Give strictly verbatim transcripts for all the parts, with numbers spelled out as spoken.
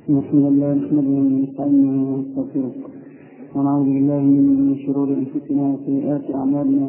بسم الله نحمده ونستعينه ونستغفره ونعوذ بالله من شرور انفسنا وسيئات اعمالنا.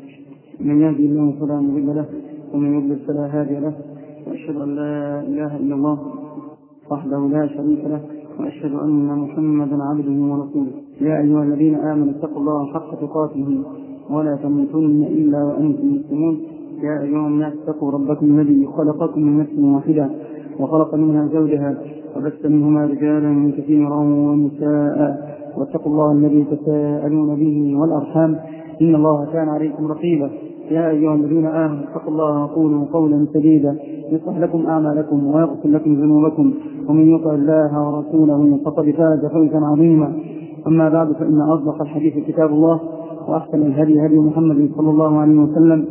من يهدي الله فلا مضل له ومن يضلل فلا هادي له، واشهد ان لا اله الا الله وحده لا شريك له، واشهد ان محمدا عبده ورسوله. يا ايها الذين امنوا اتقوا الله حق تقاته ولا تموتن الا وانتم مسلمون. يا ايها الناس اتقوا ربكم الذي خلقكم من نفس واحده وخلق منها زوجها وبث منهما رجالا كثيرا ونساء، واتقوا الله الذي تساءلون به والارحام ان الله كان عليكم رقيبا. يا ايها الذين امنوا اتقوا الله وقولوا قولا سديدا يصلح لكم اعمالكم ويغفر لكم ذنوبكم، ومن يطع الله ورسوله فقد فاز فوزا عظيما. اما بعد، فان اصدق الحديث كتاب الله، واحسن الهدي هدي محمد صلى الله عليه وسلم،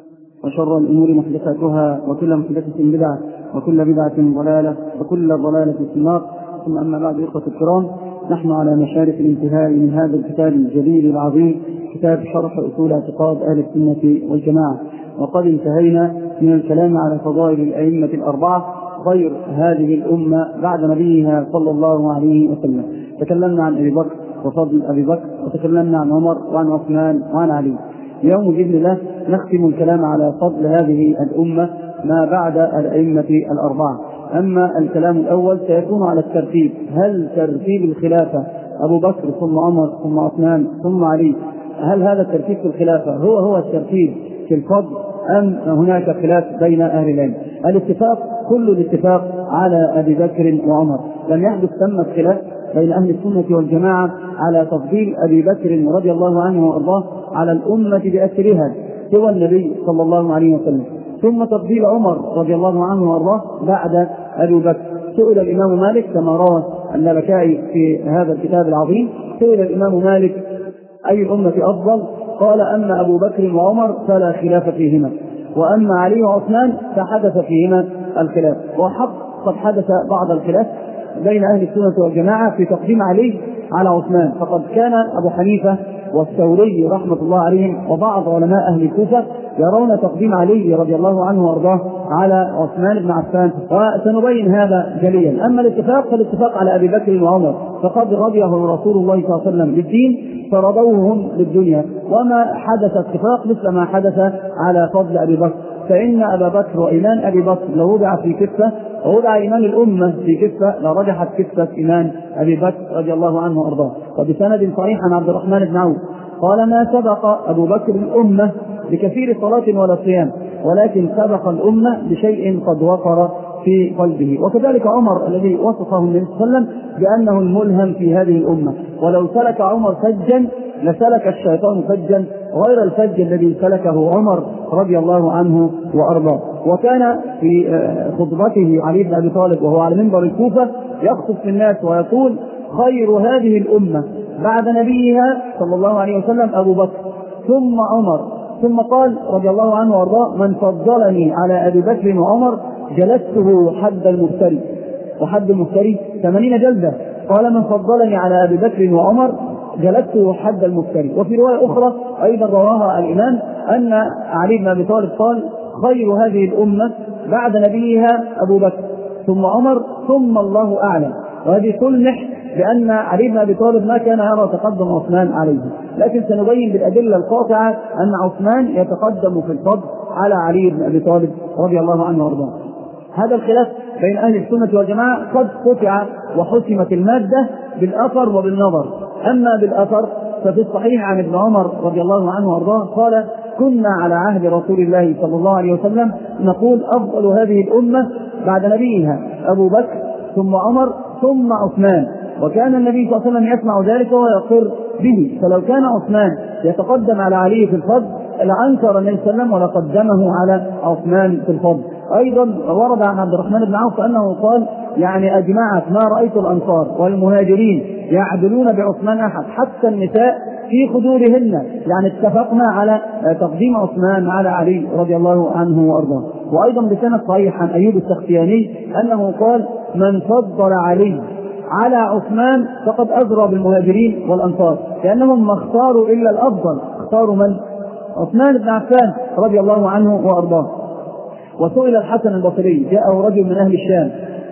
وشر الأمور محدثاتها، وكل محدثة بدعة، وكل بدعة ضلالة، وكل ضلالة في النار. ثم أما بعد، إخوة الكرام، نحن على مشارف الانتهاء من هذا الكتاب الجليل العظيم، كتاب شرح أصول اعتقاد أهل السنة والجماعة. وقد انتهينا من الكلام على فضائل الأئمة الأربعة خير هذه الأمة بعد نبيها صلى الله عليه وسلم. تكلمنا عن أبي بكر وفضل أبي بكر، وتكلمنا عن عمر وعن عثمان وعن علي. اليوم بإذن الله نختم الكلام على فضل هذه الأمة ما بعد الأئمة الأربعة. أما الكلام الأول سيكون على الترتيب، هل ترتيب الخلافة أبو بكر ثم عمر ثم عثمان ثم علي، هل هذا الترتيب في الخلافة هو هو الترتيب في الفضل، أم هناك خلاف بين أهل العلم؟ الاتفاق كل الاتفاق على أبي بكر وعمر، لم يحدث ثمة خلاف بين أهل السنة والجماعة على تفضيل أبي بكر رضي الله عنه وأرضاه على الأمة بأسرها سوى النبي صلى الله عليه وسلم، ثم تفضيل عمر رضي الله عنه وأرضاه بعد أبي بكر. سئل الإمام مالك كما روى اللالكائي في هذا الكتاب العظيم، سئل الإمام مالك أي الأمة أفضل؟ قال: أما أبو بكر وعمر فلا خلاف فيهما، وأما علي وعثمان فحدث فيهما الخلاف. وحق قد حدث بعض الخلاف بين أهل السنة والجماعة في تقديم علي على عثمان، فقد كان أبو حنيفة والثوري رحمة الله عليهم وبعض علماء أهل الكوفة يرون تقديم علي رضي الله عنه وارضاه على عثمان بن عفان، وسنبين هذا جليا. أما الاتفاق فالاتفاق على أبي بكر وعمر، فقد رضيه رسول الله صلى الله عليه وسلم بالدين فرضوهم للدنيا، وما حدث اتفاق مثل ما حدث على فضل أبي بكر، فإن أبا بكر وإيمان أبي بكر لو وضع في كفة ووضع إيمان الأمة في كفة لرجحت كفة إيمان أبي بكر رضي الله عنه وأرضاه. وبسند صحيح عن عبد الرحمن بن عوف قال: ما سبق أبو بكر الأمة بكثير صلاة ولا صيام، ولكن سبق الأمة بشيء قد وقر في قلبه. وكذلك عمر الذي وصفه النبي صلى الله عليه وسلم بأنه الملهم في هذه الأمة، ولو سلك عمر فجا لسلك الشيطان فجا غير الفج الذي سلكه عمر رضي الله عنه وأرضاه. وكان في خطبته علي بن أبي طالب وهو على منبر الكوفة يخطب في الناس ويقول: خير هذه الأمة بعد نبيها صلى الله عليه وسلم أبو بكر ثم عمر، ثم قال رضي الله عنه وارضاه: من فضلني على أبي بكر وعمر جلسته حد المفتري، وحد المفتري ثمانين جلدة. قال: من فضلني على أبي بكر وعمر جلسته حد المفتري. وفي رواية أخرى أيضا رواها الإمام أن علي بن أبي طالب قال: خير هذه الأمة بعد نبيها أبو بكر ثم عمر ثم الله أعلم. وهذه تلمح بأن علي بن أبي طالب ما كان يرى تقدم عثمان عليه، لكن سنبين بالأدلة القاطعة أن عثمان يتقدم في الفضل على علي بن أبي طالب رضي الله عنه وارضاه. هذا الخلاف بين أهل السنة والجماعة قد قطع وحسمت المادة بالأثر وبالنظر. أما بالأثر ففي الصحيح عن ابن عمر رضي الله عنه وارضاه قال: كنا على عهد رسول الله صلى الله عليه وسلم نقول: أفضل هذه الأمة بعد نبيها أبو بكر ثم عمر ثم عثمان. وكان النبي صلى الله عليه وسلم يسمع ذلك ويقر به، فلو كان عثمان يتقدم على علي في الفضل لأنكر النبي صلى الله عليه وسلم ولقدمه على عثمان في الفضل. أيضا ورد عن عبد الرحمن بن عوف أنه قال: يعني أجمعت ما رأيت الأنصار والمهاجرين يعدلون بعثمان أحد، حتى النساء في خدورهن، يعني اتفقنا على تقديم عثمان على علي رضي الله عنه وأرضاه. وأيضا بسند صحيح عن أيوب السختياني أنه قال: من فضل علي على عثمان فقد أزرى بالمهاجرين والأنصار، لأنهم ما اختاروا إلا الأفضل، اختاروا من؟ عثمان بن عفان رضي الله عنه وأرضاه. وسئل الحسن البصري، جاءه رجل من أهل الشام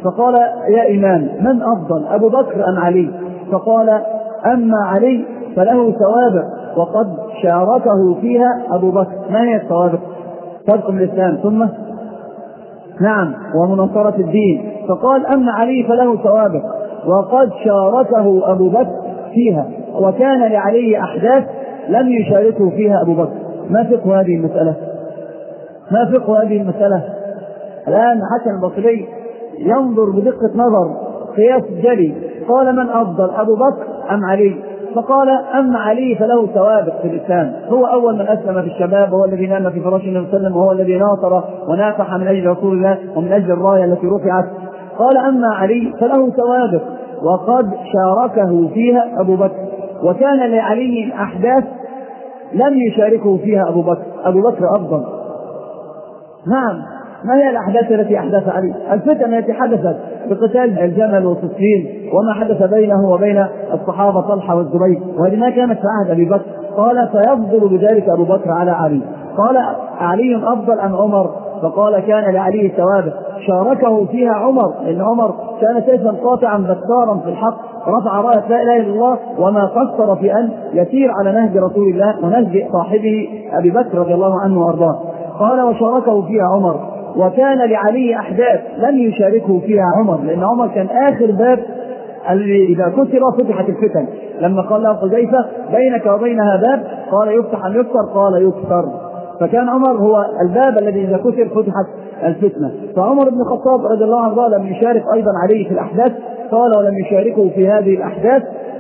فقال يا إمام من أفضل أبو بكر أم علي؟ فقال أما علي فله سوابق وقد شاركه فيها أبو بكر. ما هي السوابق؟ ترك الإسلام ثم نعم ومناصرة الدين. فقال أما علي فله سوابق وقد شاركه أبو بكر فيها، وكان لعلي أحداث لم يشاركه فيها أبو بكر. ما فقه هذه المسألة؟ ما فقه هذه المسألة؟ الآن حسن البصري ينظر بدقة نظر قياس جلي، قال من أفضل أبو بكر أم علي؟ فقال أما علي فله سوابق في الإسلام، هو أول من أسلم في الشباب، وهو الذي نام في فراش النبي صلى الله عليه وسلم، وهو الذي ناصر ونافح من أجل رسول الله ومن أجل الراية التي رفعت. قال أما علي فله سوابق وقد شاركه فيها أبو بكر، وكان لعلي أحداث لم يشاركه فيها أبو بكر. أبو بكر أفضل. نعم. ما هي الأحداث التي أحدث علي؟ الفتن التي حدثت بقتال الجمل وصفين وما حدث بينه وبين الصحابة طلحة والزبير، وهذه ما كانت في عهد أبي بكر. قال فيفضل بذلك أبو بكر على علي. قال علي أفضل أم عمر؟ فقال كان لعلي سوابق شاركه فيها عمر، لأن عمر كان سيفا قاطعا بكارا في الحق، رفع راية لا إله إلا الله وما قصر في أن يسير على نهج رسول الله ونهج صاحبه أبي بكر رضي الله عنه وأرضاه. قال وشاركه فيها عمر، وكان لعلي أحداث لم يشاركه فيها عمر، لأن عمر كان آخر باب الذي إذا كسر فتحت الفتن. لما قال له حذيفة بينك وبينها باب، قال يفتح أم يكسر؟ قال يكسر. فكان عمر هو الباب الذي إذا كسر فتحت الفتنة. فعمر بن الخطاب رضي الله عنه لم يشارك أيضا عليه في الأحداث، قال ولم يشاركه في هذه الأحداث،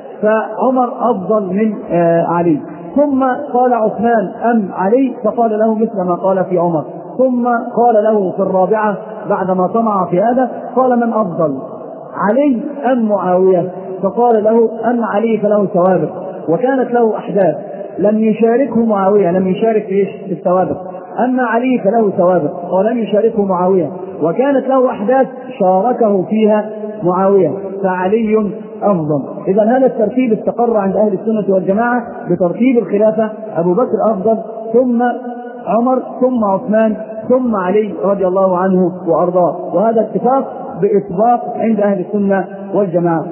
فعمر أفضل من آه علي. ثم قال عثمان أم علي؟ فقال له مثل ما قال في عمر. ثم قال له في الرابعة بعدما طمع في هذا، قال من أفضل علي أم معاوية؟ فقال له أم علي فله سوابق وكانت له أحداث لم يشاركه معاوية، لم يشارك في السوابق. أما علي فله سوابق ولم يشاركه معاوية، وكانت له أحداث شاركه فيها معاوية، فعلي أفضل. إذا هذا الترتيب استقر عند أهل السنة والجماعة بترتيب الخلافة: أبو بكر أفضل، ثم عمر، ثم عثمان، ثم علي رضي الله عنه وأرضاه. وهذا اتفاق بإطباق عند أهل السنة والجماعة.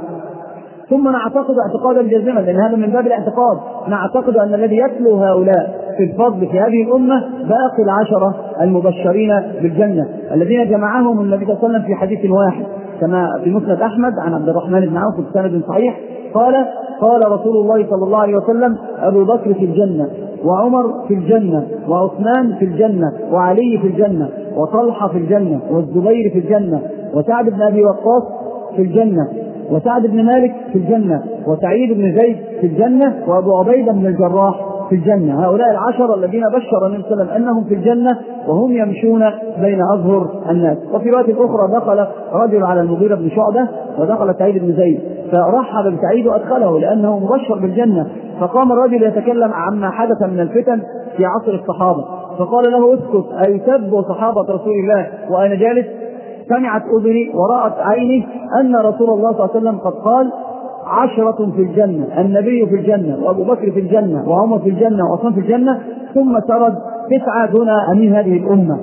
ثم نعتقد اعتقادا جازما، لأن هذا من باب الاعتقاد، نعتقد أن الذي يتلو هؤلاء في الفضل في هذه الأمة باقي العشرة المبشرين بالجنة الذين جمعهم النبي صلى الله عليه وسلم في حديث واحد كما في مسند أحمد عن عبد الرحمن بن عوف بسند صحيح، قال قال رسول الله صلى الله عليه وسلم: أبو بكر في الجنة، وعمر في الجنة، وعثمان في الجنة، وعلي في الجنة، وطلحة في الجنة، والزبير في الجنة، وسعد بن أبي وقاص في الجنة، وسعد بن مالك في الجنة، وسعيد بن زيد في الجنة، وأبو عبيدة بن الجراح في الجنة. هؤلاء العشر الذين بشر النبي صلى الله عليه وسلم أنهم في الجنة وهم يمشون بين أظهر الناس. وفي رواية أخرى دخل رجل على المغيرة بن شعبة ودخل سعيد بن زيد فرحب بسعيد وأدخله لأنه مبشر بالجنة. فقام الرجل يتكلم عما حدث من الفتن في عصر الصحابة، فقال له: اسكت، أيسب صحابة رسول الله وأنا جالس؟ سمعت أذني ورأت عيني أن رسول الله صلى الله عليه وسلم قد قال: عشرة في الجنة، النبي في الجنة، وأبو بكر في الجنة، وعمر في الجنة، وعثمان في الجنة، ثم سرد تسعة دون أمين هذه الأمة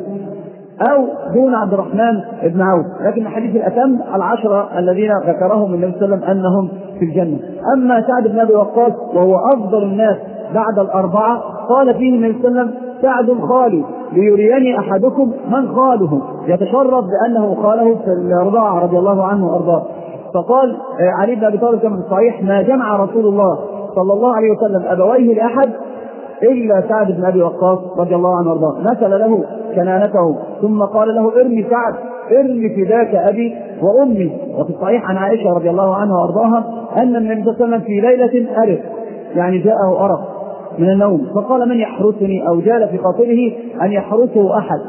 أو دون عبد الرحمن بن عوف، لكن الحديث الأتم العشرة الذين ذكرهم النبي صلى الله عليه وسلم أنهم في الجنة. أما سعد بن أبي وقاص وهو أفضل الناس بعد الأربعة، قال فيه النبي صلى الله عليه وسلم: سعد خالي ليريني أحدكم من خاله، يتشرف بأنه خاله في الرضاعة رضي الله عنه وأرضاه. فقال علي بن أبي طالب كما في الصحيح: ما جمع رسول الله صلى الله عليه وسلم أبويه لأحد إلا سعد بن أبي وقاص رضي الله عنه وأرضاه. مثل له كنانته ثم قال له: ارمي سعد، ارمي فداك أبي وأمي. وفي الصحيح عن عائشة رضي الله عنها وأرضاها أن النبي صلى الله عليه وسلم في ليلة أرق، يعني جاءه أرق من النوم، فقال: من يحرسني؟ أو جال في خاطره أن يحرسه أحد،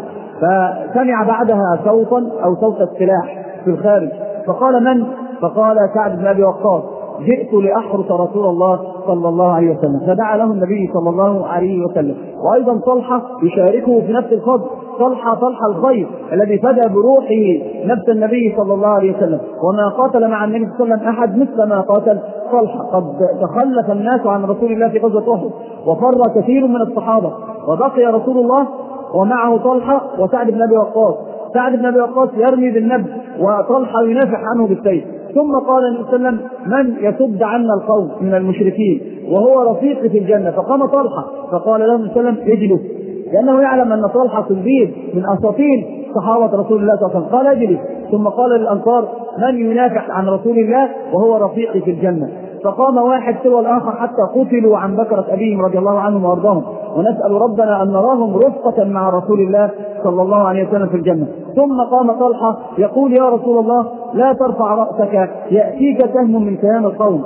فسمع بعدها صوتا أو صوت السلاح في الخارج، فقال: من؟ فقال: سعد بن أبي وقاص، جئت لأحرس رسول الله صلى الله عليه وسلم. فدعا له النبي صلى الله عليه وسلم. وأيضا طلحة يشاركه في نفس الفضل، طلحة طلحة الخير الذي فدى بروحه نفس النبي صلى الله عليه وسلم، وما قاتل مع النبي صلى الله عليه وسلم أحد مثل ما قاتل طلحة. قد تخلف الناس عن رسول الله في غزوة أحد وفر كثير من الصحابة، وبقي رسول الله ومعه طلحة وسعد بن أبي وقاص. سعد بن أبي وقاص يرمي بالنبل وطلحة ينافح عنه بالسيف. ثم قال النبي صلى الله عليه وسلم من يسد عنا القوم من المشركين وهو رفيقي في الجنة؟ فقام طلحة فقال له النبي صلى الله عليه وسلم اجلس، لأنه يعلم أن طلحة صلبيب من أساطين صحابة رسول الله صلى الله عليه وسلم. قال اجلس. ثم قال للأنصار من ينافح عن رسول الله وهو رفيقي في الجنة؟ فقام واحد سوى الآخر حتى قتلوا عن بكرة أبيهم رضي الله عنهم وأرضاهم، ونسأل ربنا أن نراهم رفقة مع رسول الله صلى الله عليه وسلم في الجنة. ثم قام طلحة يقول يا رسول الله لا ترفع رأسك يأتيك سهم من سهام القوم،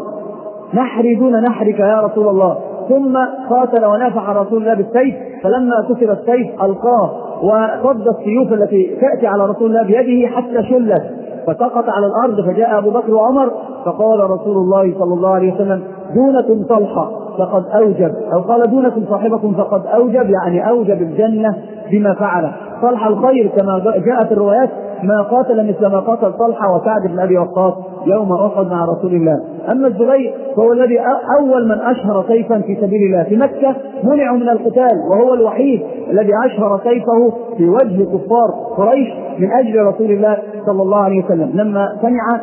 نحري دون نحرك يا رسول الله. ثم قاتل ونافح رسول الله بالسيف، فلما كسر السيف ألقاه وصد السيوف التي تأتي على رسول الله بيده حتى شلت فسقط على الأرض. فجاء أبو بكر وعمر فقال رسول الله صلى الله عليه وسلم دونكم طلحة فقد أوجب، أو قال دونكم صاحبكم فقد أوجب، يعني أوجب الجنة بما فعل. طلحة الخير كما جاءت الروايات ما قاتل مثل ما قاتل طلحة وسعد بن أبي وقاص يوم أحد مع رسول الله. أما الزبير فهو الذي أول من أشهر سيفا في سبيل الله في مكة، منع من القتال، وهو الوحيد الذي أشهر سيفه في وجه كفار قريش من أجل رسول الله صلى الله عليه وسلم. لما سمع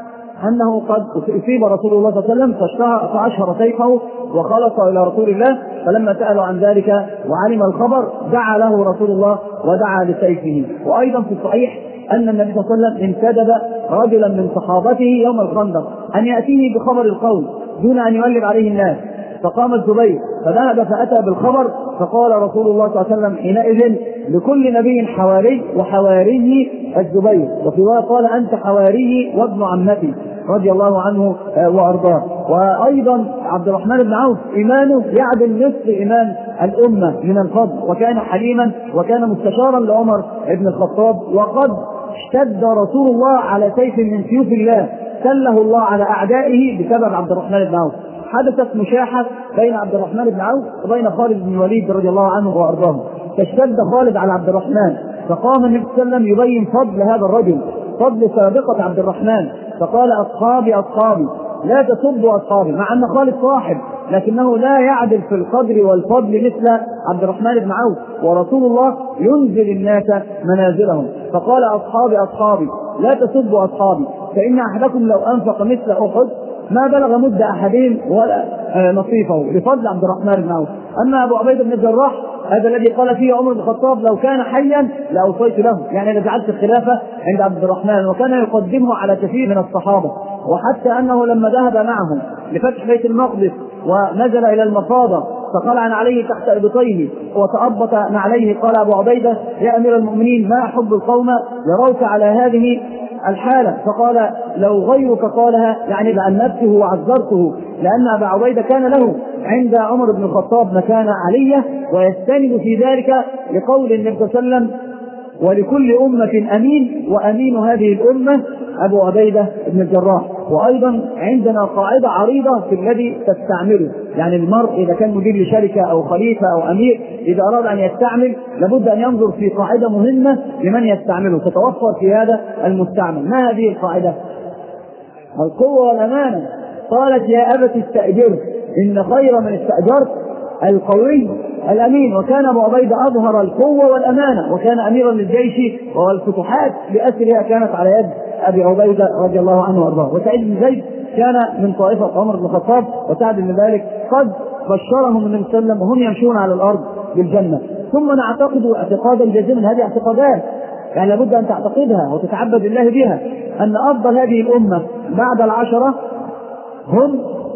أنه قد أصيب رسول الله صلى الله عليه وسلم فأشهر سيفه وخلص إلى رسول الله، فلما سألوا عن ذلك وعلم الخبر دعا له رسول الله ودعا لسيفه. وأيضا في الصحيح أن النبي صلى الله عليه وسلم انتدب رجلا من صحابته يوم الخندق أن يأتيه بخبر القوم دون أن يولد عليه الناس، فقام الزبير فذهب فأتى بالخبر، فقال رسول الله صلى الله عليه وسلم حينئذ لكل نبي حواري وحواري الزبير، وفي رواية قال أنت حواري وابن عمتي رضي الله عنه وأرضاه. وأيضا عبد الرحمن بن عوف إيمانه يعدل نصف إيمان الأمة من الفضل، وكان حليما وكان مستشارا لعمر بن الخطاب، وقد اشتد رسول الله على سيف من سيوف الله سله الله على أعدائه بسبب عبد الرحمن بن عوف. حدثت مشاحة بين عبد الرحمن بن عوف وبين خالد بن الوليد رضي الله عنه وأرضاه، فاشتد خالد على عبد الرحمن، فقام النبي صلى الله عليه وسلم يبين فضل هذا الرجل، فضل سابقة عبد الرحمن، فقال أصحابي أصحابي لا تسبوا أصحابي، مع أن خالد صاحب لكنه لا يعدل في القدر والفضل مثل عبد الرحمن بن عوف، ورسول الله ينزل الناس منازلهم، فقال أصحابي أصحابي لا تسبوا أصحابي فإن أحدكم لو أنفق مثل أحد ما بلغ مد أحدهم ولا نصيفه، لفضل عبد الرحمن بن عوف. أما أبو عبيدة بن الجراح هذا الذي قال فيه عمر بن الخطاب لو كان حيا لأوصيت له، يعني لجعلت الخلافة عند عبد الرحمن، وكان يقدمه على كثير من الصحابة، وحتى أنه لما ذهب معهم لفتح بيت المقدس ونزل إلى المفاضة فقلع عليه تحت إبطيه وتأبط عليه، قال أبو عبيدة يا أمير المؤمنين ما أحب القوم يروك على هذه الحالة، فقال لو غيرك قالها يعني بأنبته وعذرته، لأن أبا عبيدة كان له عند عمر بن الخطاب مكانة علية، ويستند في ذلك لقول النبي صلى الله عليه وسلم ولكل أمة أمين وأمين هذه الأمة أبو عبيدة بن الجراح. وأيضا عندنا قاعدة عريضة في الذي تستعمله، يعني المرء إذا كان مدير لشركة أو خليفة أو أمير إذا أراد أن يستعمل لابد أن ينظر في قاعدة مهمة لمن يستعمله تتوفر في هذا المستعمل. ما هذه القاعدة؟ القوة والأمانة. قالت يا أبت استأجره إن خير من استأجرت القوي الأمين، وكان أبو عبيدة أظهر القوة والأمانة، وكان أميرا للجيش والفتوحات بأسرها كانت على يد أبي عبيدة رضي الله عنه وأرضاه. وسعيد بن زيد كان من طائفة عمر بن الخطاب، وسعد بن مالك قد بشرهم النبي صلى الله عليه وسلم وهم يمشون على الأرض بالجنة. ثم نعتقد اعتقادا جازما، هذه اعتقادات يعني لابد أن تعتقدها وتتعبد الله بها، أن أفضل هذه الأمة بعد العشرة هم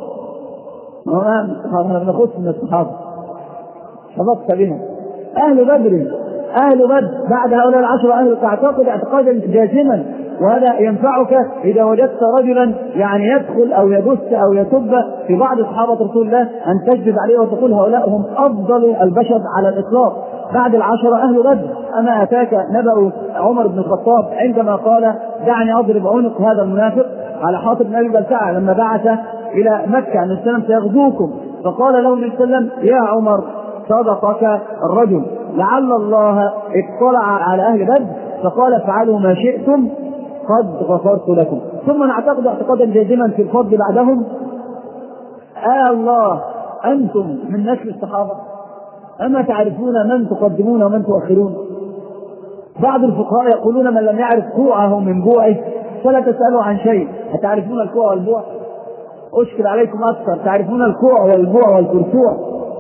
نخص من الصحابة حفظت بنا أهل بدر. أهل بدر بعد هؤلاء العشرة أهل تعتقد اعتقادا جازما، وهذا ينفعك إذا وجدت رجلا يعني يدخل أو يدس أو يسب في بعض صحابة رسول الله أن تجذب عليه وتقول هؤلاء هم أفضل البشر على الإطلاق بعد العشرة أهل بدر. أما أتاك نبأ عمر بن الخطاب عندما قال دعني أضرب عنق هذا المنافق على حاطب بن أبي بلتعة لما بعث إلى مكة أن السلام سيغزوكم، فقال له النبي صلى الله عليه وسلم يا عمر صدقك الرجل لعل الله اطلع على أهل بدر فقال افعلوا ما شئتم قد غفرت لكم. ثم نعتقد اعتقادا جازما في الفضل بعدهم. آه الله أنتم من نسل الصحابة أما تعرفون من تقدمون ومن تؤخرون؟ بعض الفقهاء يقولون من لم يعرف كوعه من بوعه فلا تسألوا عن شيء. أتعرفون الكوع والبوع؟ أشكل عليكم أكثر، تعرفون الكوع والبوع والكرسوع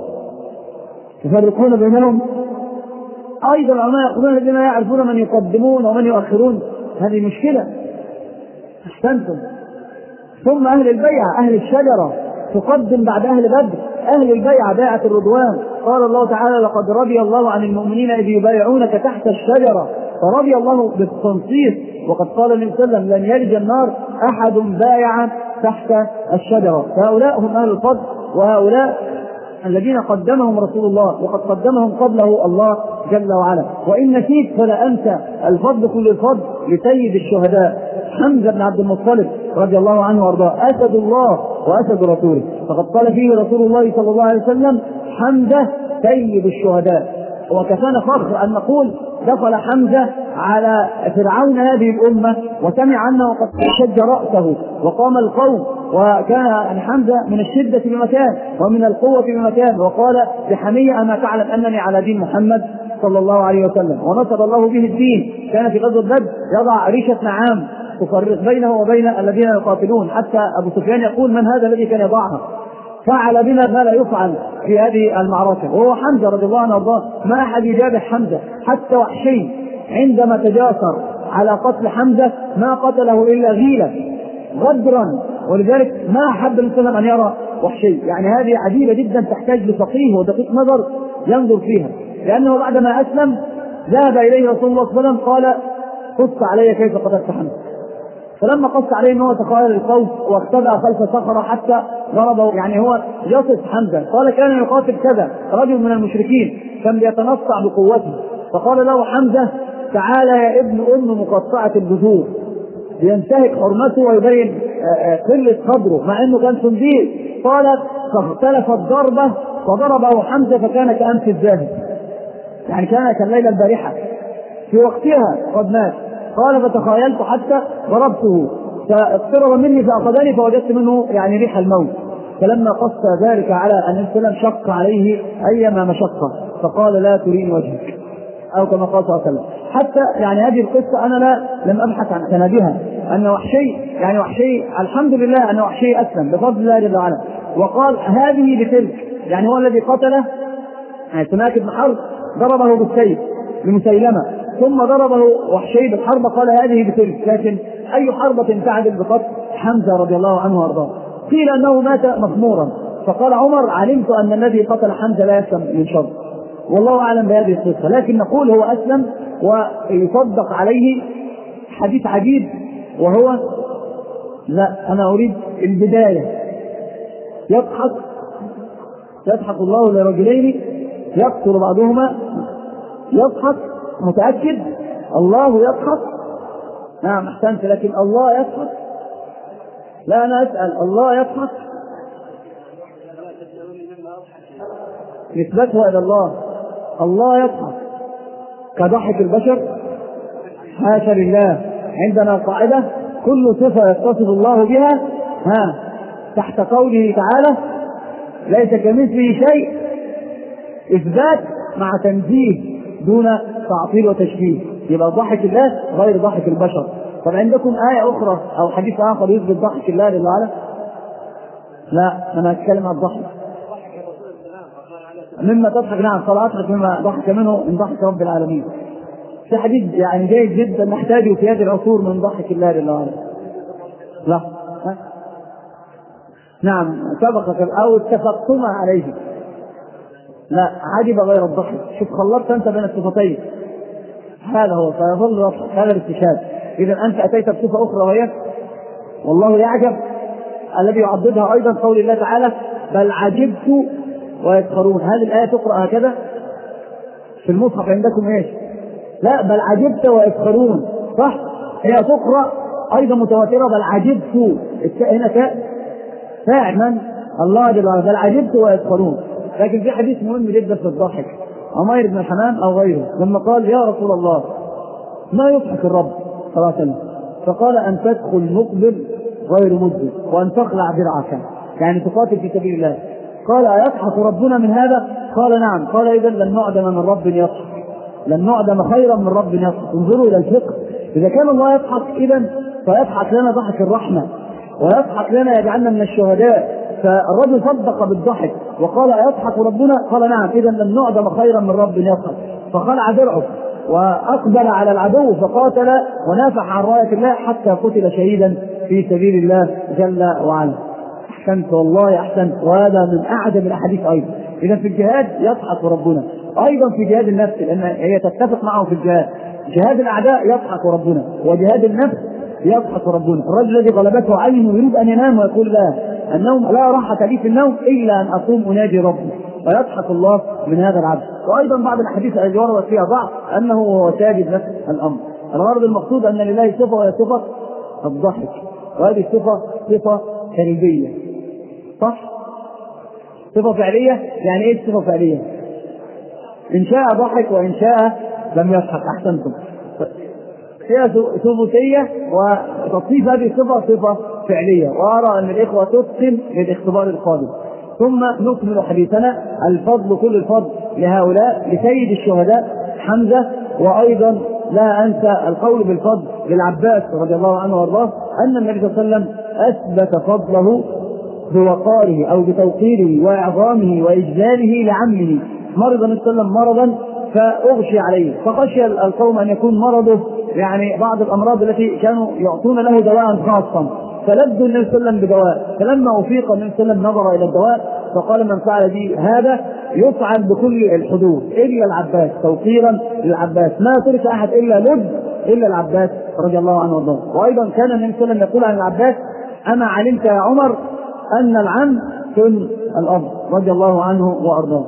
تفرقون بينهم؟ أيضا العلماء يقولون الذين يعرفون من يقدمون ومن يؤخرون، هذه مشكلة. أحسنتم. ثم أهل البيعة، أهل الشجرة تقدم بعد أهل بدر. أهل البيعة بيعة الرضوان، قال الله تعالى لقد رضي الله عن المؤمنين إذ يبايعونك تحت الشجرة، فرضي الله بالتنصيص. وقد قال النبي صلى الله عليه وسلم لن يلج النار أحد بايع تحت الشجرة. فهؤلاء هم أهل الفضل، وهؤلاء الذين قدمهم رسول الله وقد قدمهم قبله الله جل وعلا. وإن نسيت فلا أنسى الفضل كل الفضل لسيد الشهداء حمزة بن عبد المطلب رضي الله عنه وارضاه، أسد الله وأسد رسوله. فقد قال فيه رسول الله صلى الله عليه وسلم حمزة سيد الشهداء. وكفانا فخر أن نقول دخل حمزة على فرعون هذه الأمة وسمع أنه قد شج رأسه وقام القوم، وكان حمزة من الشدة بمكان ومن القوة بمكان، وقال بحمية أما تعلم أنني على دين محمد صلى الله عليه وسلم، ونصر الله به الدين. كان في غزوة بدر يضع ريشة نعام تفرق بينه وبين الذين يقاتلون، حتى أبو سفيان يقول من هذا الذي كان يضعها؟ فعل بنا ما لا يفعل في هذه المعركة، وهو حمزة رضي الله عنه وارضاه. ما أحد يجابه حمزة، حتى وحشي عندما تجاسر على قتل حمزة ما قتله إلا غيلة غدرا، ولذلك ما أحب الإنسان أن يرى وحشي. يعني هذه عجيبة جدا، تحتاج لفقيه ودقيق نظر ينظر فيها، لأنه بعدما أسلم ذهب إليه رسول الله صلى الله عليه وسلم قال قص علي كيف قتلت حمزة. فلما قص عليه أنه تخيل القوس واختبأ خلف صخرة حتى ضربه، يعني هو يصف حمزة، قال كان يقاتل كذا رجل من المشركين كان بيتنصع بقوته، فقال له حمزة تعالى يا ابن أم مقطعة البذور، لينتهك حرمته ويبين قلة قدره مع أنه كان سنديل. قال فاختلفت ضربة فضربه حمزة فكان كأمس الذاهب، يعني كان كالليلة البارحة في وقتها قد مات. قال فتخيلت حتى ضربته فاضطرب مني فأخذني فوجدت منه يعني ريح الموت. فلما قص ذلك على أن السلام شق عليه أيما مشقة فقال لا تريني وجهك، أو كما قال صلى الله عليه وسلم. حتى يعني هذه القصة أنا لا لم أبحث عن سندها، أن وحشي يعني وحشي الحمد لله أن وحشي أسلم بفضل الله جل وعلا، وقال هذه بتلك، يعني هو الذي قتله يعني سماك بن حرب ضربه بالسيف لمسيلمة، ثم ضربه وحشي بالحرب قال هذه بتلك. لكن أي حربة تعدل بقتل حمزة رضي الله عنه وارضاه؟ قيل أنه مات مغمورا، فقال عمر علمت أن الذي قتل حمزة لا يسلم من شر، والله أعلم بهذه القصة. لكن نقول هو أسلم ويصدق عليه حديث عجيب، وهو لا أنا أريد البداية. يضحك يضحك الله لرجلين يقتل بعضهما، يضحك متأكد الله يضحك؟ نعم أحسنت، لكن الله يضحك؟ لا أنا أسأل الله يضحك؟ نسبتها إلى الله، الله يضحك كضحك البشر؟ حاشا لله. عندنا قاعدة كل صفة يتصف الله بها ها تحت قوله تعالى ليس كمثله شيء، إثبات مع تنزيه دون تعطيل وتشبيه، يبقى ضحك الله غير ضحك البشر. طب عندكم آية أخرى أو حديث آخر يثبت ضحك الله جل وعلا؟ لا أنا أتكلم عن الضحك مما تضحك. نعم صلاة أضحك مما ضحك منه من ضحك رب العالمين. في حديث يعني جيد جدا نحتاجه في هذه العصور من ضحك الله جل وعلا. لا ها؟ نعم سبقك أو اتفقتما عليه. لا عجب غير الضحك. شوف خلطت أنت بين الصفتين، هذا هو فيظل الضحك، هذا الاستشهاد. إذا أنت أتيت بصفة أخرى وهي والله يعجب. الذي يعضدها أيضا قول الله تعالى بل عجبت ويسخرون. هذه الآية تقرأ هكذا في المصحف عندكم ايش؟ لا بل عجبت ويسخرون صح؟ هي تقرأ أيضا متواترة بل عجبت، هنا فاعل من؟ الله جل وعلا بل عجبت ويسخرون. لكن في حديث مهم جدا في الضحك عمير بن الحمام أو غيره لما قال يا رسول الله ما يضحك الرب صلى الله عليه وسلم؟ فقال أن تدخل مقبل غير مدبر وأن تخلع درعك، يعني تقاتل في سبيل الله. قال أيضحك ربنا من هذا؟ قال نعم. قال إذا لن نعدم من رب يضحك. لن نعدم خيرا من رب يضحك. انظروا الى الفقه، اذا كان الله يضحك اذا فيضحك لنا ضحك الرحمه، ويضحك لنا يجعلنا من الشهداء. فالرجل صدق بالضحك وقال أيضحك ربنا؟ قال نعم، إذا لن نعدم خيرا من رب يضحك. فخلع درعه وأقبل على العدو فقاتل ونافح عن راية الله حتى قتل شهيدا في سبيل الله جل وعلا. أحسنت والله أحسنت، وهذا من أعجب الأحاديث أيضا. إذا في الجهاد يضحك ربنا، أيضا في جهاد النفس، لأن هي تتفق معه في الجهاد. جهاد الأعداء يضحك ربنا، وجهاد النفس يضحك ربنا. الرجل الذي غلبته عينه يريد أن ينام ويقول لا، النوم لا راحة لي في النوم إلا أن أقوم أناجي ربي، ويضحك الله من هذا العبد. وأيضا بعض الأحاديث التي وردت فيها ضعف أنه هو ساجد نفس الأمر. الغرض المقصود أن لله صفة وهي صفة الضحك، وهذه الصفة صفة سلبية، صح؟ صفة فعلية، يعني إيه الصفة فعلية؟ إن شاء ضحك وإن شاء لم يضحك. أحسنتم. فيها ثبوتية، وتصنيف هذه الصفة صفة فعلية. وأرى أن الإخوة تتقن للاختبار القادم. ثم نكمل حديثنا. الفضل كل الفضل لهؤلاء، لسيد الشهداء حمزة، وأيضا لا أنسى القول بالفضل للعباس رضي الله عنه وارضاه، أن النبي صلى الله عليه وسلم أثبت فضله بوقاره أو بتوقيره وإعظامه وإجلاله لعمه. مرض النبي صلى الله عليه وسلم مرضا فأغشي عليه، فخشي القوم أن يكون مرضه يعني بعض الأمراض التي كانوا يعطون له دواء خاصا، فلبدوا النبي صلى الله عليه وسلم بدواء. فلما أفيق النبي صلى الله عليه وسلم نظر إلى الدواء فقال من فعل بي هذا يفعل بكل الحدود إلا العباس، توقيرا للعباس. ما ترك أحد إلا لب إلا العباس رضي الله عنه وارضاه. وأيضا كان النبي صلى الله عليه وسلم يقول عن العباس: أما علمت يا عمر أن العم كن الأب، رضي الله عنه وارضاه.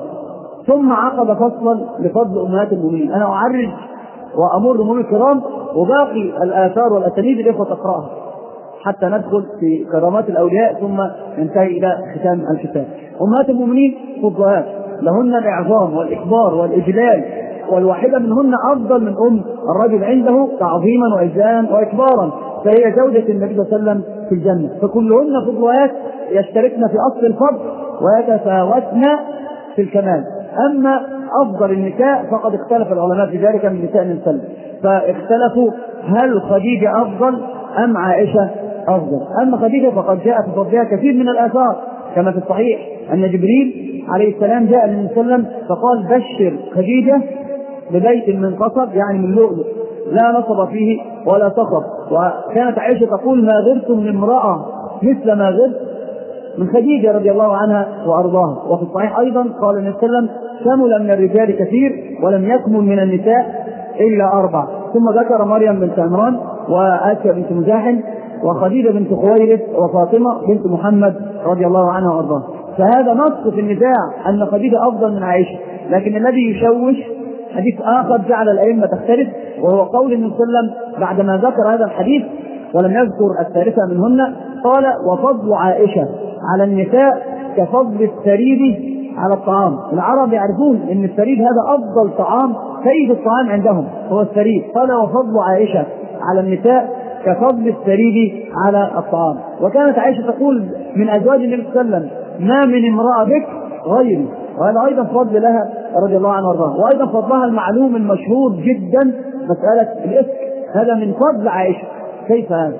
ثم عقد فصلا لفضل أمهات المؤمنين. أنا أعرج وأمر المؤمنين الكرام، وباقي الآثار والأسانيد الإخوة تقرأها حتى ندخل في كرامات الأولياء ثم ننتهي إلى ختام الكتاب. أمهات المؤمنين فضلات لهن الإعظام والإكبار والإجلال، والواحدة منهن أفضل من أم الرجل عنده تعظيما وإجلالا وإكبارا، فهي زوجة النبي صلى الله عليه وسلم في الجنة. فكلهن فضلات يشتركن في أصل الفضل ويتفاوتن في الكمال. أما أفضل النساء فقد اختلف العلماء في ذلك من نساء النبي صلى الله عليه وسلم، فاختلفوا هل خديجة أفضل أم عائشة أفضل. أما خديجة فقد جاء في فضلها كثير من الآثار، كما في الصحيح أن جبريل عليه السلام جاء للنبي صلى الله عليه وسلم فقال: بشر خديجة ببيت من قصب، يعني من لؤلؤ لا نصب فيه ولا صخب. وكانت عائشة تقول: ما غرت من امرأة مثل ما غرت من خديجة رضي الله عنها وأرضاها. وفي الصحيح أيضا قال النبي صلى الله عليه وسلم: كمل من الرجال كثير ولم يكمل من النساء إلا أربع. ثم ذكر مريم بنت عمران، وآسيا بنت مزاحم، وخديجة بنت خويلد، وفاطمة بنت محمد رضي الله عنها وأرضاها. فهذا نص في النزاع أن خديجة أفضل من عائشة. لكن الذي يشوش حديث آخر جعل الأئمة تختلف، وهو قول النبي صلى الله عليه وسلم بعدما ذكر هذا الحديث ولم يذكر الثالثة منهن قال: وفضل عائشة على النساء كفضل الثريد على الطعام. العرب يعرفون أن الثريد هذا أفضل طعام، سيد الطعام عندهم هو الثريد. قال: وفضل عائشة على النساء كفضل الثريد على الطعام. وكانت عائشة تقول من أزواج النبي صلى الله عليه وسلم: ما من امرأة بك غيري. وهذا أيضا فضل لها رضي الله عنها وارضاها. وأيضا فضلها المعلوم المشهور جدا مسألة الإفك، هذا من فضل عائشة. كيف هذا؟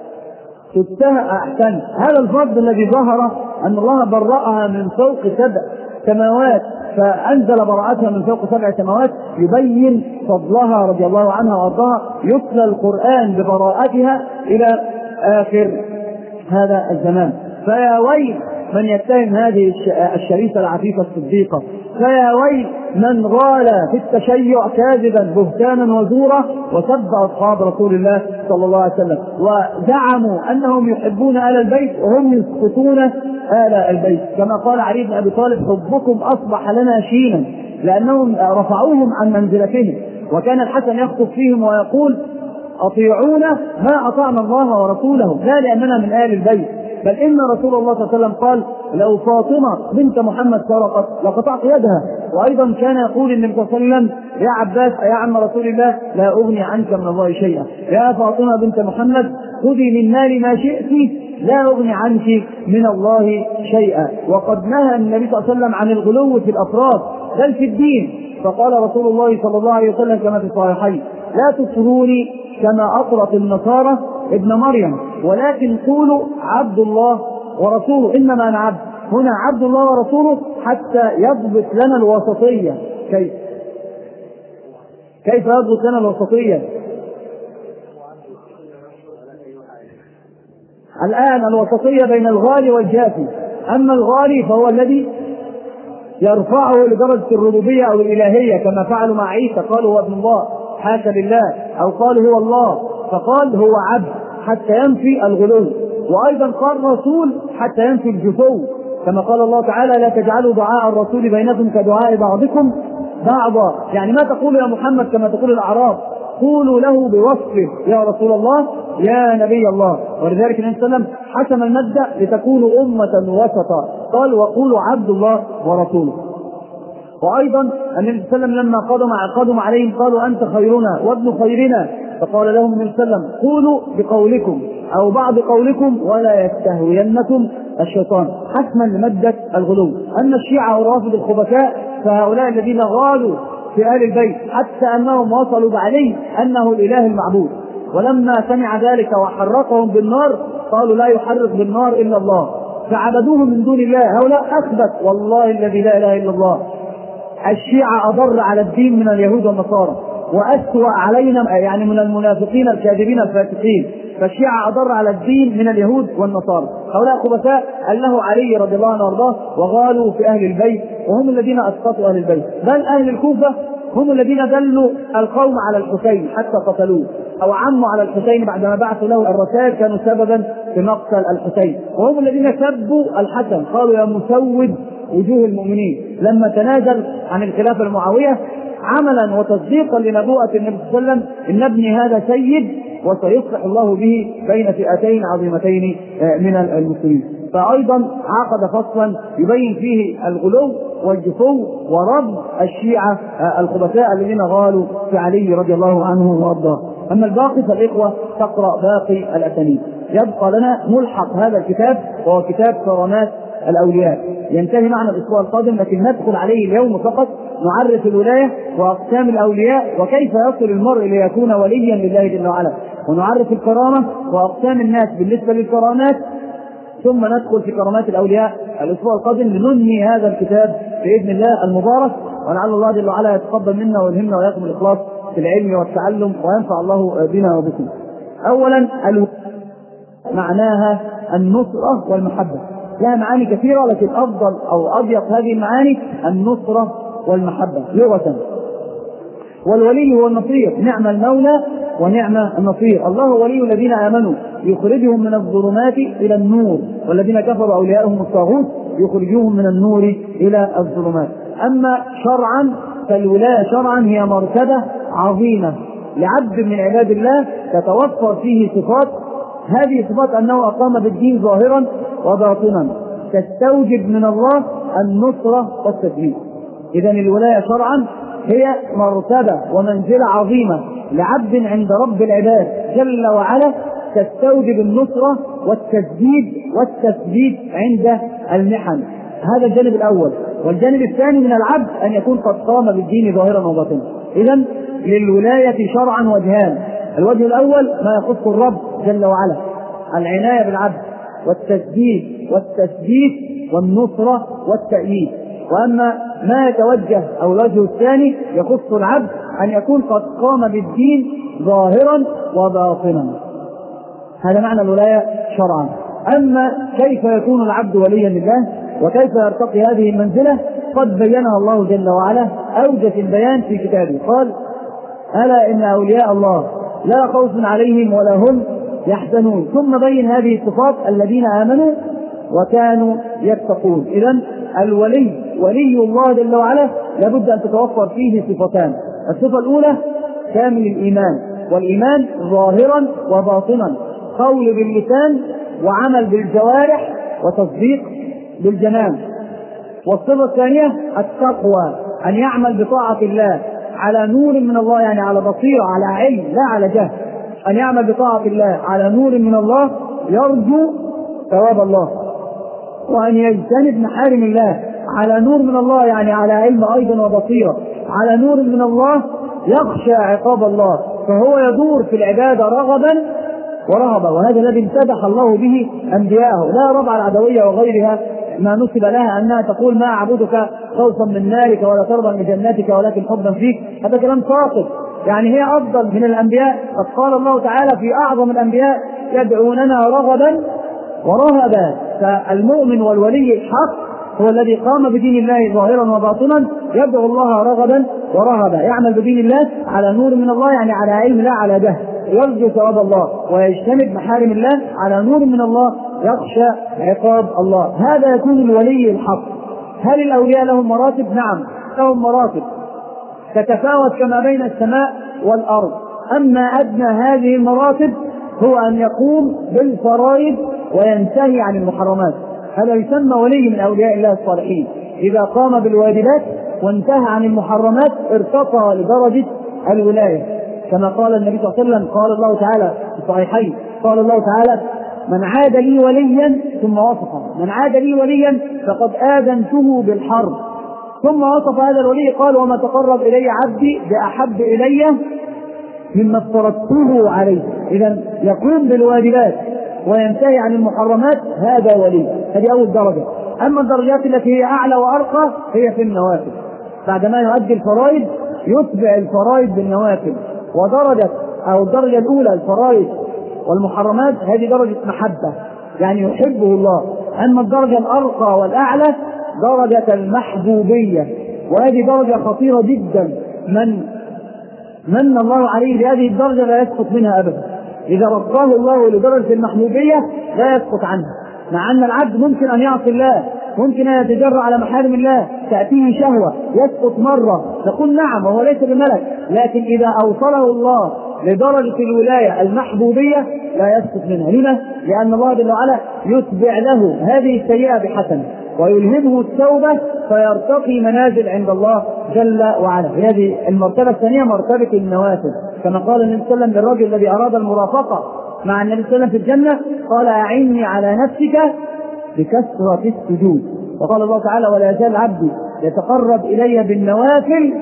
تتهم أحسن هذا الفضل الذي ظهر أن الله برأها من فوق سبع سماوات، فأنزل براءتها من فوق سبع سماوات، يبين فضلها رضي الله عنها وارضاها. يتلى القرآن ببراءتها إلى آخر هذا الزمان. فيا ويل من يتهم هذه الشريفة العفيفة الصديقة، فيا ويل من غال في التشيع كاذبا بهتانا وزورا وسب أصحاب رسول الله صلى الله عليه وسلم، وزعموا أنهم يحبون آل البيت وهم يسقطون آل البيت، كما قال علي بن أبي طالب: حبكم أصبح لنا شينا، لأنهم رفعوهم عن منزلتهم. وكان الحسن يخطب فيهم ويقول: أطيعونا ما أطعنا الله ورسوله، لا لأننا من آل البيت، بل إن رسول الله صلى الله عليه وسلم قال: لو فاطمة بنت محمد سرقت لقطعت يدها. وأيضا كان يقول النبي صلى الله عليه وسلم: يا عباس يا عم رسول الله لا أغني عنك من الله شيئا، يا فاطمة بنت محمد خذي من مالي ما شئت لا أغني عنك من الله شيئا. وقد نهى النبي صلى الله عليه وسلم عن الغلو في الأفراد، بل في الدين. فقال رسول الله صلى الله عليه وسلم كما في الصحيحين: لا تطروني كما أطرت النصارى ابن مريم، ولكن قولوا عبد الله ورسوله، إنما أنا عبد. هنا عبد الله ورسوله حتى يضبط لنا الوسطية. كيف كيف يضبط لنا الوسطية؟ الآن الوسطية بين الغالي والجافي. أما الغالي فهو الذي يرفعه لدرجة الربوبية أو الإلهية، كما فعلوا مع عيسى، قالوا هو ابن الله حاشا لله، أو قالوا هو الله، فقال هو عبد حتى ينفي الغلو. وأيضا قال رسول حتى ينفي الجفو، كما قال الله تعالى: لا تجعلوا دعاء الرسول بينكم كدعاء بعضكم بعضا. يعني ما تقول يا محمد كما تقول الأعراب، قولوا له بوصفه يا رسول الله يا نبي الله. ولذلك النبي صلى الله عليه وسلم حسم المبدأ لتكونوا أمة وسطا، قال: وقولوا عبد الله ورسوله. وأيضا النبي صلى الله عليه وسلم لما قدم قدم عليهم قالوا: أنت خيرنا وابن خيرنا، فقال لهم النبي صلى الله عليه وسلم: قولوا بقولكم أو بعض قولكم ولا يستهوينكم الشيطان، حسما لمادة الغلو. أما الشيعة والرافض الخبثاء فهؤلاء الذين غالوا في آل البيت حتى أنهم وصلوا بعلي أنه الإله المعبود، ولما سمع ذلك وحرقهم بالنار قالوا: لا يحرق بالنار إلا الله، فعبدوه من دون الله. هؤلاء أثبت والله الذي لا إله إلا الله الشيعة أضر على الدين من اليهود والنصارى، وأسوأ علينا يعني من المنافقين الكاذبين الفاسقين. فالشيعة أضر على الدين من اليهود والنصارى. هؤلاء خبثاء أله علي رضي الله عنه وارضاه وغالوا في أهل البيت، وهم الذين أسقطوا أهل البيت. بل أهل الكوفة هم الذين دلوا القوم على الحسين حتى قتلوه، أو عموا على الحسين بعدما بعثوا له الرسائل، كانوا سببا في مقتل الحسين. وهم الذين سبوا الحسن، قالوا: يا مسود وجوه المؤمنين، لما تنازل عن الخلافة المعاوية عملا وتصديقا لنبوءة النبي صلى الله عليه وسلم: إن ابني هذا سيد وسيصلح الله به بين فئتين عظيمتين من المسلمين. فأيضا عقد فصلا يبين فيه الغلو والجفو ورد الشيعة الخبثاء الذين غالوا في علي رضي الله عنه وارضاه. أما الباقي فالإخوة تقرأ باقي الأسانيد. يبقى لنا ملحق هذا الكتاب وهو كتاب كرامات الأولياء، ينتهي معنا الأسبوع القادم، لكن ندخل عليه اليوم فقط نعرف الولاية وأقسام الأولياء وكيف يصل المرء ليكون وليا لله جل وعلا، ونعرف الكرامة وأقسام الناس بالنسبة للكرامات، ثم ندخل في كرامات الأولياء الأسبوع القادم لننهي هذا الكتاب بإذن الله المبارك. ولعل الله جل وعلا يتقبل منا ويلهمنا وإياكم الإخلاص في العلم والتعلم، وينفع الله بنا وبكم. أولا معناها النصرة والمحبة، لها معاني كثيرة، لكن أفضل أو أضيق هذه المعاني النصرة والمحبة لغة. والولي هو النصير، نعم المولى ونعم النصير. الله ولي الذين آمنوا يخرجهم من الظلمات إلى النور، والذين كفروا أولياءهم الطاغوت يخرجوهم من النور إلى الظلمات. أما شرعا فالولاية شرعا هي مرتبة عظيمة لعبد من عباد الله تتوفر فيه صفات، هذه صفات أنه أقام بالدين ظاهرا وباطنا، تستوجب من الله النصرة والتدبير. إذن الولاية شرعا هي مرتبة ومنزلة عظيمة لعبد عند رب العباد جل وعلا، تستوجب النصرة والتسديد والتثبيت عند المحن. هذا الجانب الأول. والجانب الثاني من العبد أن يكون قد قام بالدين ظاهرا وباطنا. إذن للولاية شرعا وجهان: الوجه الأول ما يخص الرب جل وعلا، العناية بالعبد والتسديد والتثبيت والنصرة والتأييد. وأما ما يتوجه أو الوجه الثاني يخص العبد أن يكون قد قام بالدين ظاهرا وباطنا. هذا معنى الولاية شرعا. أما كيف يكون العبد وليا لله وكيف يرتقي هذه المنزلة قد بينها الله جل وعلا أوجز البيان في كتابه. قال: ألا إن أولياء الله لا خوف عليهم ولا هم يحزنون. ثم بين هذه الصفات: الذين آمنوا وكانوا يتقون. إذن الولي ولي الله جل وعلا لابد أن تتوفر فيه صفتان: الصفة الأولى كامل الإيمان، والإيمان ظاهرا وباطنا، قول باللسان وعمل بالجوارح وتصديق بالجنان. والصفة الثانية التقوى، أن يعمل بطاعة الله على نور من الله، يعني على بصيرة، على علم لا على جهل، أن يعمل بطاعة الله على نور من الله يرجو ثواب الله، وأن يجتنب محارم الله على نور من الله، يعني على علم أيضا وبصيرة، على نور من الله يخشى عقاب الله، فهو يدور في العبادة رغبا ورهبا. وهذا الذي امتدح الله به أنبياءه. لا ربع العدوية وغيرها ما نسب لها أنها تقول ما أعبدك خوفا من نارك ولا ترضى من جنتك ولكن حبا فيك، هذا كلام ساقط. يعني هي أفضل من الأنبياء. قد قال الله تعالى في أعظم الأنبياء يدعوننا رغبا ورهبا. فالمؤمن والولي الحق هو الذي قام بدين الله ظاهرا وباطنا، يدعو الله رغبا ورهبا، يعمل بدين الله على نور من الله، يعني على علم لا على جهل، يرجو ثواب الله ويجتنب محارم الله، على نور من الله يخشى عقاب الله. هذا يكون الولي الحق. هل الأولياء لهم مراتب؟ نعم لهم مراتب تتفاوت كما بين السماء والأرض. أما أدنى هذه المراتب هو أن يقوم بالفرائض وينتهي عن المحرمات، هذا يسمى ولي من أولياء الله الصالحين. إذا قام بالواجبات وانتهى عن المحرمات ارتقى لدرجة الولاية، كما قال النبي صلى الله عليه وسلم. قال الله تعالى في الصحيحين، قال الله تعالى من عاد لي وليا، ثم وصفه من عاد لي وليا فقد آذنته بالحرب، ثم وصف هذا الولي قال وما تقرب إلي عبدي بأحب إلي مما افترضته عليه. إذا يقوم بالواجبات وينتهي عن المحرمات، هذا ولي. هذه أول درجة. أما الدرجات التي هي أعلى وأرقى هي في النوافل، بعدما يؤدي الفرائض يتبع الفرائض بالنوافل. ودرجة أو الدرجة الأولى الفرائض والمحرمات هذه درجة محبة، يعني يحبه الله. أما الدرجة الأرقى والأعلى درجة المحبوبية، وهذه درجة خطيرة جدا. من من الله عليه بهذه الدرجة لا يسقط منها أبدا. إذا رفعه الله لدرجة المحبوبية لا يسقط عنها، مع أن العبد ممكن أن يعصي الله، ممكن أن يتجرأ على محارم الله، تأتيه شهوة يسقط مرة، نقول نعم وهو ليس بملك، لكن إذا أوصله الله لدرجة الولاية المحبوبية لا يسقط منها. لما؟ لأن الله جل وعلا يتبع له هذه السيئة بحسنة ويلهمه التوبة فيرتقي منازل عند الله جل وعلا. هذه المرتبة الثانية مرتبة النوافل، كما قال النبي صلى الله عليه وسلم للرجل الذي أراد المرافقة مع النبي صلى الله عليه وسلم في الجنة، قال أعني على نفسك بكثرة السجود. وقال الله تعالى ولا يزال عبدي يتقرب إلي بالنوافل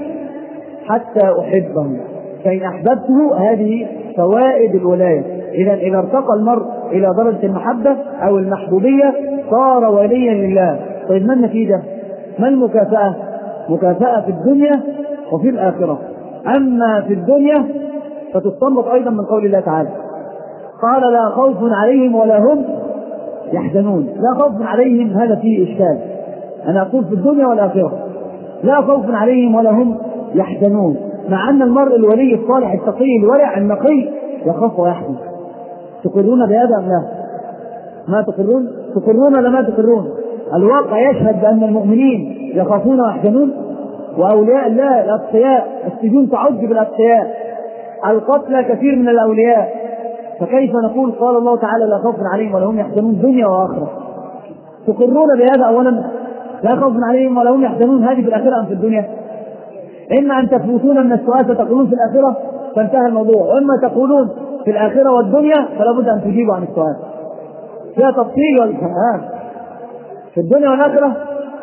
حتى أحبه فإن أحببته. هذه فوائد الولاية. إذا إذا ارتقى المرء إلى درجة المحبة أو المحبوبية صار وليا لله. طيب ما النتيجة؟ ما المكافأة؟ مكافأة في الدنيا وفي الآخرة. أما في الدنيا فتستنبط أيضا من قول الله تعالى قال لا خوف عليهم ولا هم يحزنون. لا خوف عليهم هذا فيه إشكال، أنا أقول في الدنيا والآخرة لا خوف عليهم ولا هم يحزنون، مع أن المرء الولي الصالح التقي الورع النقي يخاف ويحزن. تقرون بهذا أم لا؟ ما تقرون؟ تقرون ولا ما تقرون؟ الواقع يشهد بأن المؤمنين يخافون ويحزنون، وأولياء الله الأتقياء السجون تعج بالأتقياء، القتلى كثير من الأولياء، فكيف نقول قال الله تعالى لا خوف عليهم ولا هم يحزنون دنيا وآخرة؟ تقرون بهذا أولا لا خوف عليهم ولا هم يحزنون، هذه في الآخرة أم في الدنيا؟ إما أن تفوتون من السؤال فتقولون في الآخرة فانتهى الموضوع، وإما تقولون في الآخرة والدنيا فلا بد أن تجيبوا عن السؤال. فيها تفصيل والكلام. في الدنيا والآخرة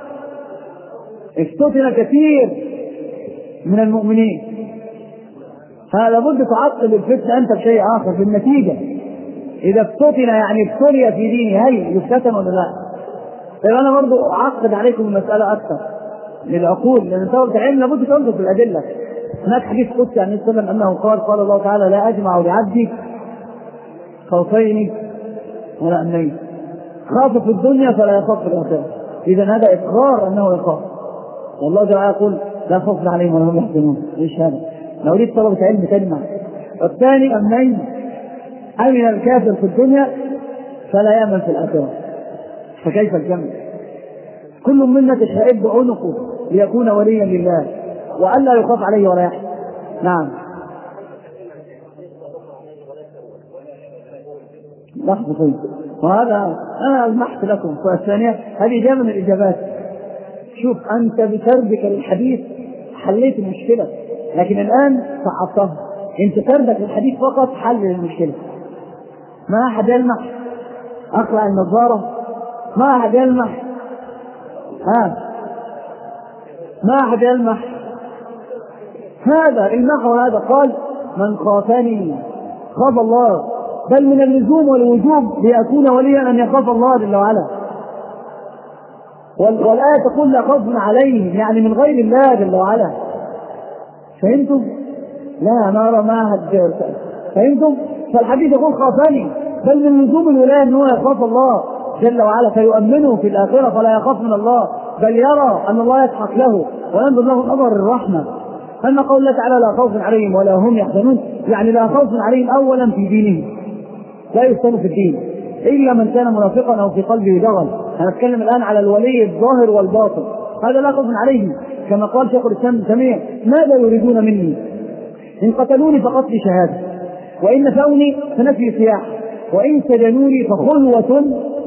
افتتن كثير من المؤمنين، فلا بد تعقد الفتنة أنت بشيء آخر في النتيجة. إذا افتتن يعني ابتلي في دينه هل يفتتن ولا لا؟ طيب أنا برضو أعقد عليكم المسألة أكثر للعقول، لأن طلبة العلم لابد تنظر في الأدلة. هناك حديث قدسي عن النبي صلى الله عليه وسلم أنه قال قال الله تعالى لا أجمع لعبدي خوفين ولا أمنين، خاف في الدنيا فلا يخاف في الآخرة. إذا هذا إقرار أنه يخاف، والله جل وعلا يقول لا خوف عليهم ولا هم يحزنون. إيش هذا؟ لو أريد طلبة علم تجمع. والثاني أمنين، أمن الكافر في الدنيا فلا يأمن في الآخرة، فكيف الجمع؟ كل منا تشهد عنقه ليكون وليا لله وألا يخاف عليه ولا يحزن. نعم لحظة طيب، وهذا أنا ألمحت لكم. فالثانية هذه إجابة من الإجابات. شوف أنت بسردك للحديث حليت المشكلة، لكن الآن صعبتها. أنت سردك للحديث فقط حل المشكلة. ما أحد يلمح أقرأ النظارة، ما أحد يلمح ها ما أحد يلمح هذا المحو. هذا قال من خافني خاف الله، بل من اللزوم والوجوب ليكون وليا أن يخاف الله جل وعلا. والآية تقول لا خوف عليهم، يعني من غير الله جل وعلا. فهمتم؟ لا نرى ما هد. فهمتم؟ فالحديث يقول خافني، بل من لزوم الولاية أنه يخاف الله جل وعلا فيؤمنه في الآخرة فلا يخاف من الله، بل يرى أن الله يضحك له وينظر له نظر الرحمة. أما قول الله تعالى لا خوف عليهم ولا هم يحزنون، يعني لا خوف عليهم أولا في دينهم، لا يفتنوا في الدين إلا من كان منافقا أو في قلبه دغل. أنا أتكلم الآن على الولي الظاهر والباطن، هذا لا خوف عليهم. كما قال شيخ الإسلام ابن تيمية ماذا يريدون مني؟ إن قتلوني فقتلي شهادة، وإن نفوني فنفي سياح، وإن سجنوني فخلوة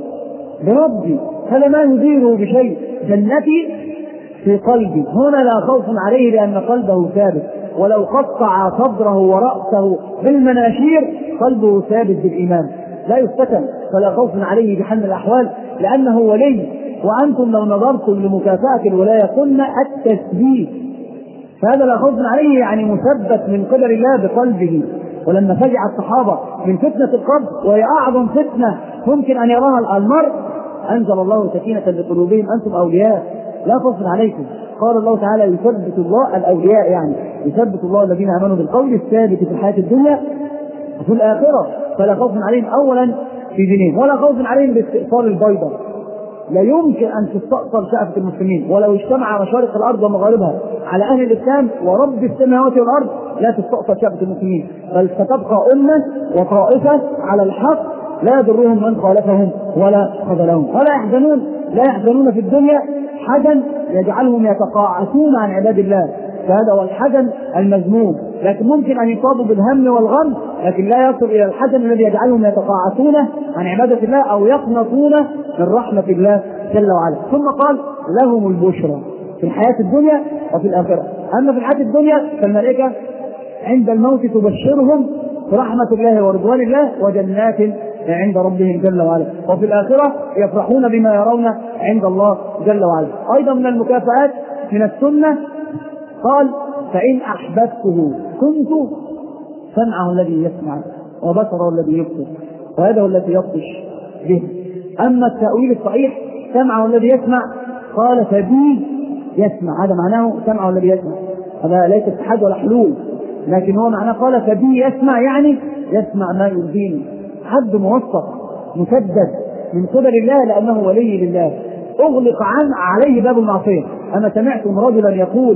بربي، هذا ما يديره بشيء. جنتي في قلبي، هنا لا خوف عليه لأن قلبه ثابت، ولو قطع صدره ورأسه بالمناشير قلبه ثابت بالإيمان لا يفتتن، فلا خوف عليه بحال الأحوال لأنه ولي. وأنتم لو نظرتم لمكافأة الولاية قلنا التثبيت، فهذا لا خوف عليه يعني مثبت من قدر الله بقلبه. ولما فزع الصحابة من فتنة القبر وهي أعظم فتنة ممكن أن يراها المرء، أنزل الله سكينة بقلوبهم أنتم أولياء لا خوف عليكم. قال الله تعالى يثبت الله الأولياء، يعني يثبت الله الذين آمنوا بالقول الثابت في الحياة الدنيا وفي الآخرة، فلا خوف عليهم أولا في دينهم ولا خوف عليهم باستئصال البيضة. لا يمكن أن تستأصل شأفة المسلمين، ولو اجتمع مشارق الأرض ومغاربها على أهل الإسلام ورب السماوات والأرض لا تستأصل شأفة المسلمين، بل ستبقى أمة وطائفة على الحق لا يضرهم من خالفهم ولا خذلهم ولا يحزنون. لا يحزنون في الدنيا حزن يجعلهم يتقاعسون عن عباد الله، فهذا هو الحزن المذموم. لكن ممكن أن يصابوا بالهم والغم، لكن لا يصل إلى الحزن الذي يجعلهم يتقاعسون عن عبادة الله أو يقنطون من رحمة الله جل وعلا. ثم قال لهم البشرى في الحياة الدنيا وفي الآخرة. أما في الحياة الدنيا فالملائكة عند الموت تبشرهم برحمة الله ورضوان الله وجنات عند ربهم جل وعلا، وفي الآخرة يفرحون بما يرون عند الله جل وعلا. أيضا من المكافآت من السنة قال فإن أحببته كنت سمعه الذي يسمع وبصره الذي يبصر ويده التي يبطش به. أما التأويل الصحيح سمعه الذي يسمع قال فبي يسمع، هذا معناه سمعه الذي يسمع، هذا ليس اتحاد ولا حلول، لكن هو معناه قال فبي يسمع، يعني يسمع ما يرضيني. حد موثق مسدد من قبل الله لأنه ولي لله، أغلق عن عليه باب المعصية. أما سمعتم رجلا يقول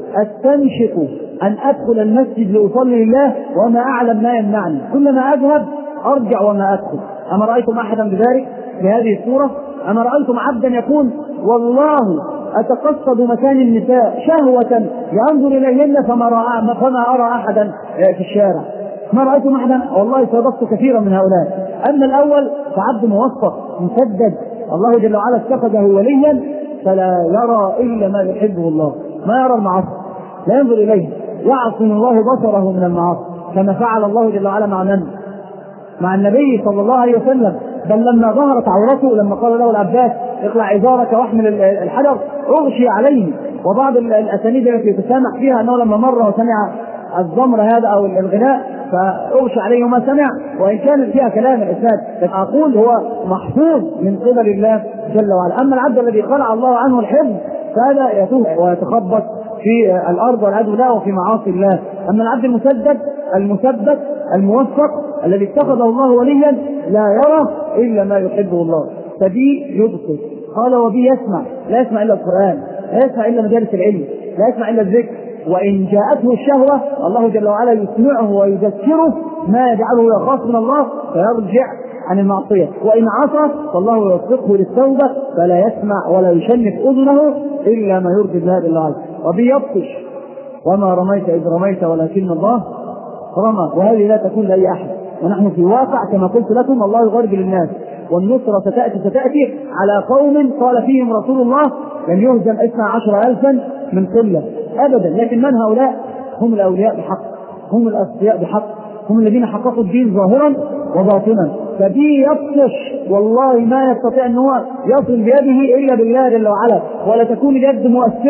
أستنشق أن أدخل المسجد لأصلي لله وما أعلم ما يمنعني، كلما أذهب أرجع وما أدخل. أما رأيتم أحدا بذلك بهذه الصورة؟ أما رأيتم عبدا يقول والله أتقصد مكان النساء شهوة ينظر إليهن فما, رأى فما أرى أحدا في الشارع؟ ما رأيتم أحدا؟ والله صادفت كثيرا من هؤلاء. أما الأول فعبد موفق مسدد الله جل وعلا اتخذه وليا فلا يرى إلا ما يحبه الله، ما يرى المعاصي، لا ينظر إليه، يعصم الله بصره من المعاصي كما فعل الله جل وعلا مع من؟ مع النبي صلى الله عليه وسلم. بل لما ظهرت عورته لما قال له العباس اقلع عذارك واحمل الحجر اغشي عليه. وبعض الاسانيد التي تسامح فيها انه لما مر وسمع الزمر هذا او الغناء فاغشي عليه وما سمع، وان كانت فيها كلام الاسناد اقول هو محفوظ من قبل الله جل وعلا. اما العبد الذي خلع الله عنه الحفظ فهذا يتوه ويتخبط في الارض والعياذ بالله وفي معاصي الله. اما العبد المسدد المثبت الموفق الذي اتخذه الله وليا لا يرى الا ما يحبه الله، فبي يبصر. قال وبي يسمع، لا يسمع الا القران، لا يسمع الا مجالس العلم، لا يسمع الا الذكر. وان جاءته الشهوه الله جل وعلا يسمعه ويذكره ما يجعله يخاف من الله فيرجع عن المعصيه. وان عصى فالله يوفقه للتوبه فلا يسمع ولا يشنف اذنه الا ما يرضي الله جل وعلا. وبي يبطش وما رميت اذ رميت ولكن الله رمى، وهذه لا تكون لاي احد. ونحن في واقع كما قلت لكم الله يغرب للناس، والنصرة ستأتي ستأتي على قوم قال فيهم رسول الله لن يهزم اثنا عشر ألفا من قلة أبدا. لكن من هؤلاء؟ هم الأولياء بحق، هم الأصفياء بحق، هم الذين حققوا الدين ظاهرا وباطنا. فدي يبطش والله ما يستطيع أن هو يصل بيده إلا بالله جل وعلا، ولا تكون اليد مؤثرة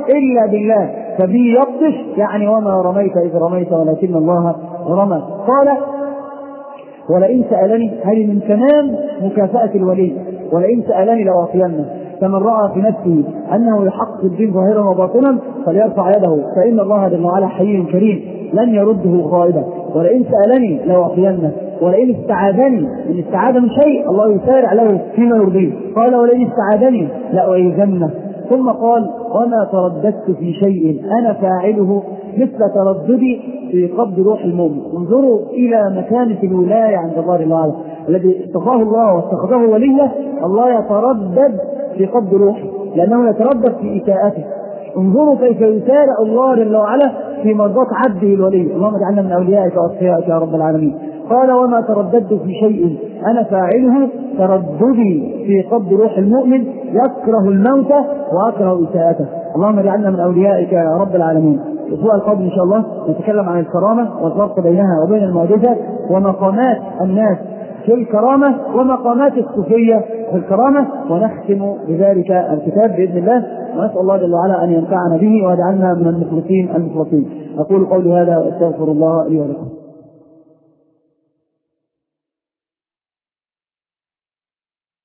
إلا بالله، فبي يبطش يعني وما رميت إذ رميت ولكن الله رمى. قال ولئن سألني، هذه من تمام مكافأة الولي، ولئن سألني لأعطينه. فمن رأى في نفسه أنه يحقق الدين ظاهرا وباطنا فليرفع يده، فإن الله جل وعلا حي كريم لن يرده خائبا. ولئن سألني لأعطينه، ولئن استعاذني، إن استعاذ من شيء الله يسارع له فيما يرضيه. قال ولئن استعاذني لأعيذنه. ثم قال وما ترددت في شيء أنا فاعله مثل ترددي في قبض روح المؤمن. انظروا إلى مكانة الولاية عند الله جل وعلا، الذي اصطفاه الله واتخذه وليه. الله يتردد في قبض روحه لأنه يتردد في إساءته. انظروا كيف يسارع الله جل وعلا في مرضاة عبده الولي. اللهم اجعلنا من أوليائك وأصفيائك يا رب العالمين. قال وما ترددت في شيء أنا فاعله ترددي في قبض روح المؤمن يكره الموت وأكره إساءته. اللهم اجعلنا من أوليائك يا رب العالمين. الأسبوع القادم إن شاء الله نتكلم عن الكرامة والفرق بينها وبين المعجزة، ومقامات الناس في الكرامة ومقامات الصوفية في الكرامة، ونختم بذلك الكتاب بإذن الله. ونسأل الله جل وعلا أن ينفعنا به ويجعلنا من المخلصين المخلصين. أقول قولي هذا وأستغفر الله لي ولكم.